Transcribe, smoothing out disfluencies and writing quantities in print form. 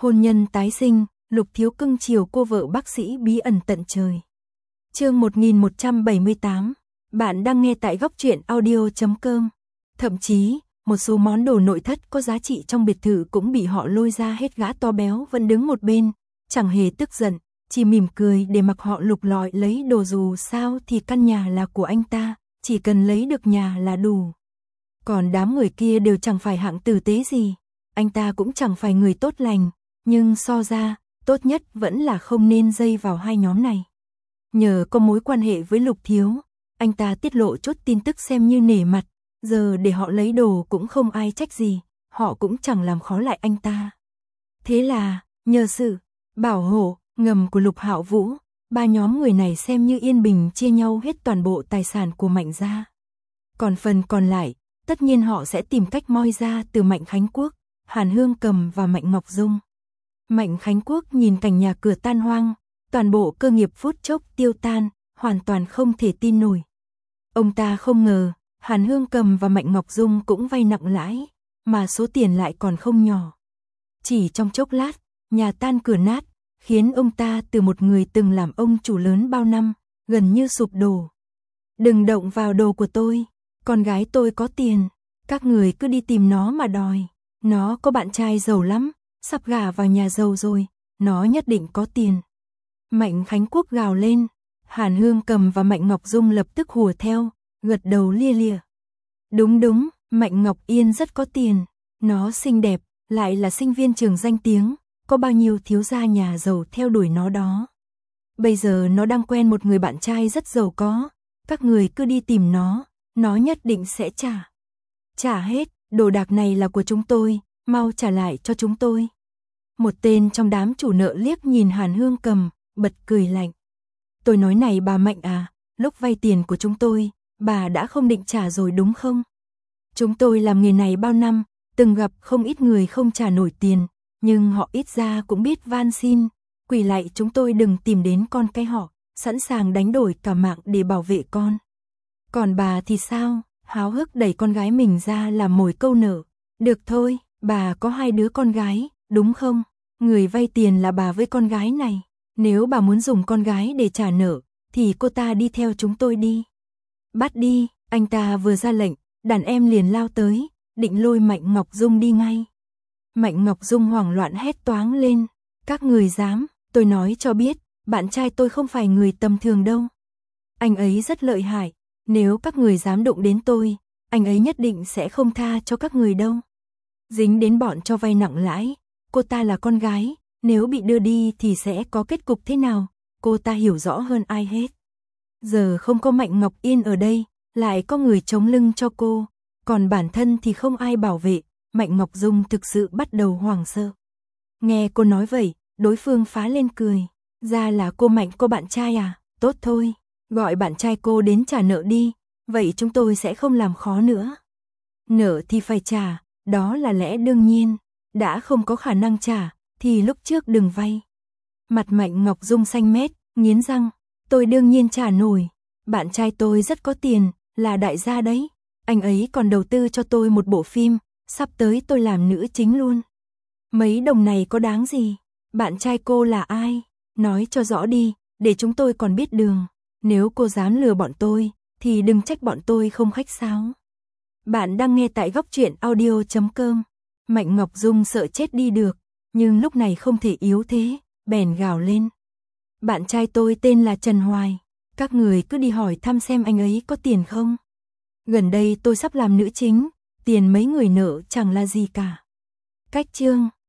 Hôn nhân tái sinh, Lục Thiếu cưng chiều cô vợ bác sĩ bí ẩn tận trời. Chương 1178, bạn đang nghe tại goctruyện.audio.com. Thậm chí, một số món đồ nội thất có giá trị trong biệt thự cũng bị họ lôi ra hết. Gã to béo vẫn đứng một bên, chẳng hề tức giận, chỉ mỉm cười để mặc họ lục lọi lấy đồ, dù sao thì căn nhà là của anh ta, chỉ cần lấy được nhà là đủ. Còn đám người kia đều chẳng phải hạng tử tế gì, anh ta cũng chẳng phải người tốt lành, nhưng so ra, tốt nhất vẫn là không nên dây vào hai nhóm này. Nhờ có mối quan hệ với Lục Thiếu, anh ta tiết lộ chút tin tức xem như nể mặt, giờ để họ lấy đồ cũng không ai trách gì, họ cũng chẳng làm khó lại anh ta. Thế là, nhờ sự bảo hộ ngầm của Lục Hạo Vũ, ba nhóm người này xem như yên bình chia nhau hết toàn bộ tài sản của Mạnh gia. Còn phần còn lại, tất nhiên họ sẽ tìm cách moi ra từ Mạnh Khánh Quốc, Hàn Hương Cầm và Mạnh Ngọc Dung. Mạnh Khánh Quốc nhìn cảnh nhà cửa tan hoang, toàn bộ cơ nghiệp phút chốc tiêu tan, hoàn toàn không thể tin nổi. Ông ta không ngờ, Hàn Hương Cầm và Mạnh Ngọc Dung cũng vay nặng lãi, mà số tiền lại còn không nhỏ. Chỉ trong chốc lát, nhà tan cửa nát, khiến ông ta từ một người từng làm ông chủ lớn bao năm, gần như sụp đổ. Đừng động vào đồ của tôi, con gái tôi có tiền, các người cứ đi tìm nó mà đòi. Nó có bạn trai giàu lắm, sắp gả vào nhà giàu rồi, nó nhất định có tiền. Mạnh Khánh Quốc gào lên, Hàn Hương Cầm và Mạnh Ngọc Dung lập tức hùa theo, gật đầu lia lịa. Đúng, Mạnh Ngọc Yên rất có tiền, nó xinh đẹp, lại là sinh viên trường danh tiếng, có bao nhiêu thiếu gia nhà giàu theo đuổi nó đó. Bây giờ nó đang quen một người bạn trai rất giàu có, các người cứ đi tìm nó nhất định sẽ trả. Trả hết, đồ đạc này là của chúng tôi, mau trả lại cho chúng tôi. Một tên trong đám chủ nợ liếc nhìn Hàn Hương Cầm, bật cười lạnh. Tôi nói này bà Mạnh à, lúc vay tiền của chúng tôi, bà đã không định trả rồi đúng không? Chúng tôi làm nghề này bao năm, từng gặp không ít người không trả nổi tiền, nhưng họ ít ra cũng biết van xin, quỳ lại chúng tôi đừng tìm đến con cái họ, sẵn sàng đánh đổi cả mạng để bảo vệ con. Còn bà thì sao? Háo hức đẩy con gái mình ra làm mồi câu nợ. Được thôi, bà có 2 đứa con gái, đúng không? Người vay tiền là bà với con gái này. Nếu bà muốn dùng con gái để trả nợ, thì cô ta đi theo chúng tôi đi. Bắt đi, anh ta vừa ra lệnh, đàn em liền lao tới, định lôi Mạnh Ngọc Dung đi ngay. Mạnh Ngọc Dung hoảng loạn hét toáng lên. Các người dám, tôi nói cho biết, bạn trai tôi không phải người tầm thường đâu. Anh ấy rất lợi hại. Nếu các người dám đụng đến tôi, anh ấy nhất định sẽ không tha cho các người đâu. Dính đến bọn cho vay nặng lãi, cô ta là con gái, nếu bị đưa đi thì sẽ có kết cục thế nào, cô ta hiểu rõ hơn ai hết. Giờ không có Mạnh Ngọc Yên ở đây, lại có người chống lưng cho cô, còn bản thân thì không ai bảo vệ, Mạnh Ngọc Dung thực sự bắt đầu hoảng sợ. Nghe cô nói vậy, đối phương phá lên cười, ra là cô Mạnh có bạn trai à, tốt thôi. Gọi bạn trai cô đến trả nợ đi, vậy chúng tôi sẽ không làm khó nữa. Nợ thì phải trả, đó là lẽ đương nhiên, đã không có khả năng trả, thì lúc trước đừng vay. Mặt Mạnh Ngọc Dung xanh mét, nghiến răng, tôi đương nhiên trả nổi, bạn trai tôi rất có tiền, là đại gia đấy, anh ấy còn đầu tư cho tôi một bộ phim, sắp tới tôi làm nữ chính luôn. Mấy đồng này có đáng gì, bạn trai cô là ai, nói cho rõ đi, để chúng tôi còn biết đường. Nếu cô dám lừa bọn tôi, thì đừng trách bọn tôi không khách sáo. Bạn đang nghe tại goctruyện.audio.com. Mạnh Ngọc Dung sợ chết đi được, nhưng lúc này không thể yếu thế, bèn gào lên. Bạn trai tôi tên là Trần Hoài, các người cứ đi hỏi thăm xem anh ấy có tiền không. Gần đây tôi sắp làm nữ chính, tiền mấy người nợ chẳng là gì cả. Cách chương